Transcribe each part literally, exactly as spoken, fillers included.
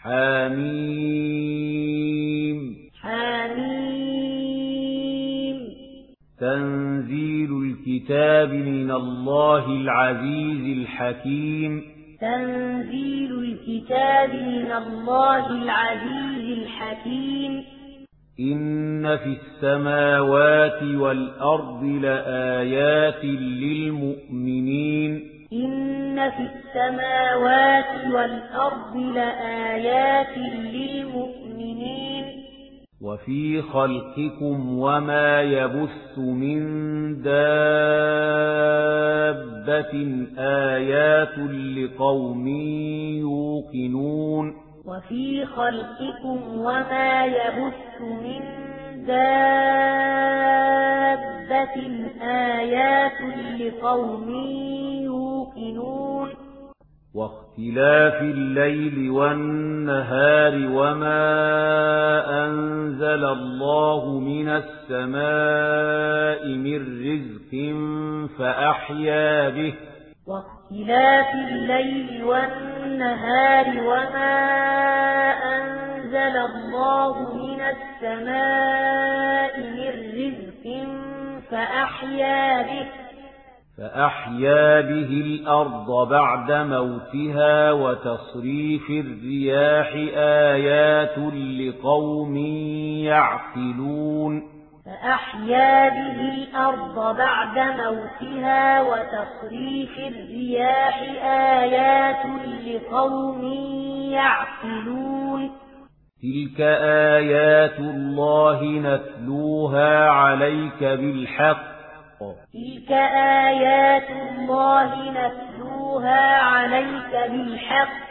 حميم حميم تنزيل الكتاب من الله العزيز الحكيم تنزيل الكتاب من الله العزيز الحكيم إن في السماوات والأرض لآيات للمؤمنين إن في السماوات والأرض لآيات للمؤمنين وفي خلقكم وما يبث من دابة آيات لقوم يوقنون وفي خلقكم وما يبث من دابة آيات لقوم يوقنون واختلاف الليل والنهار وما أنزل الله من السماء من رزق فأحيا به واختلاف الليل والنهار وما أنزل الله من السماء من رزق فأحيا به فأحيا به الأرض بعد موتها وتصريف الرياح آيات لقوم يعقلون فأحيا به الأرض بعد موتها وتصريف الرياح آيات لقوم يعقلون تلك آيات الله نتلوها عليك بالحق تلك آيات الله نتلوها عليك بالحق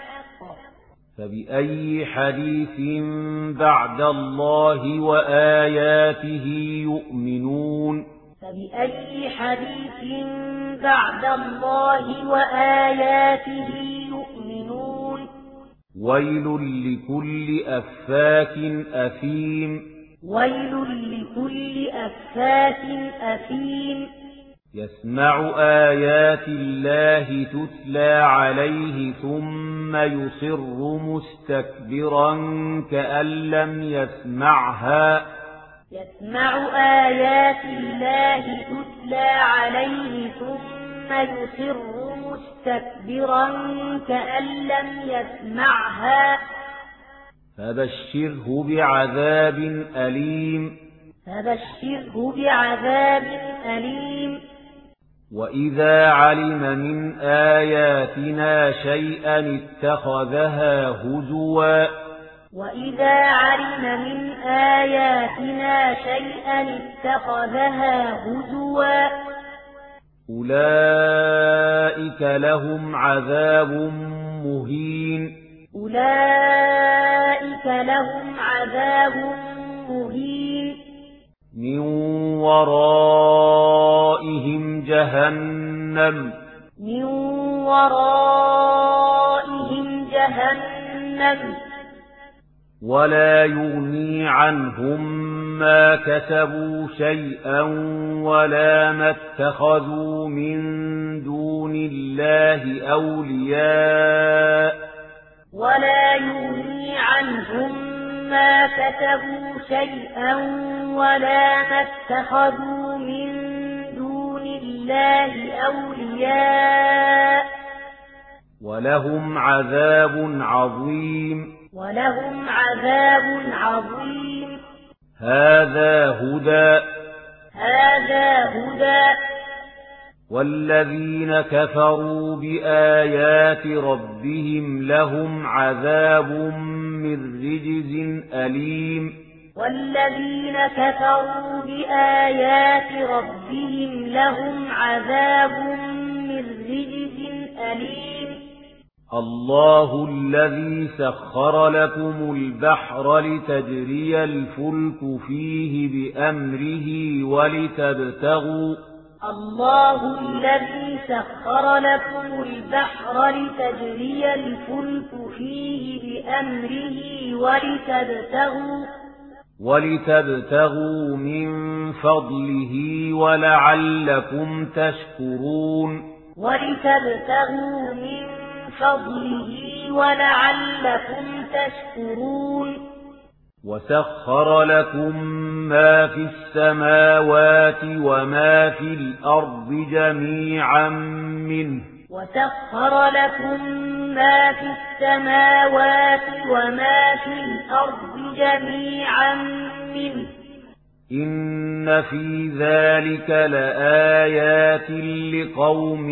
فبأي حديث بعد الله وآياته يؤمنون فبأي حديث بعد الله وآياته يؤمنون ويل لكل أفاك أثيم ويل لكل أفاك أثيم يسمع آيات الله تتلى عليه ثم يصر مستكبرا كأن لم يسمعها يسمع آيات الله تتلى عليه ثم يصر مستكبرا كأن لم يسمعها فبشره بعذاب أليم فبشره بعذاب أليم وإذا علم من آياتنا شيئا اتخذها هزوا وإذا علم من آياتنا شيئا اتخذها هزوا أولئك لهم عذاب مهين أولئك لهم عذاب مهين من ورائهم جهنم من ورائهم جهنم ولا يغني عنهم ما كسبوا شيئا ولا ما اتخذوا من دون الله أولياء ولا يغني عنهم ما كسبوا شيئا ولا ما اتخذوا من دون الله أولياء ولهم عذاب عظيم ولهم عذاب عظيم هذا هدى هذا هدى والذين كفروا بآيات ربهم لهم عذاب من رجز أليم والذين كفروا بآيات ربهم لهم عذاب من رجز أليم الله الذي سخر لكم البحر لتجري الفلك فيه بأمره ولتبتغوا الله الذي سخر لكم البحر لتجري الفلك فيه بأمره ولتبتغوا ولتبتغوا من فضله ولعلكم تشكرون ولتبتغوا من فضله ولعلكم تشكرون وسخر لكم ما في السماوات وما في الأرض جميعا منه وسخر لكم ما في السماوات وما في الأرض جميعا منه إن في ذلك لآيات لقوم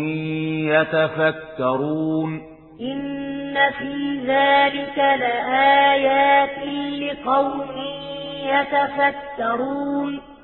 يتفكرون إن في ذلك لآيات لقوم يتفكرون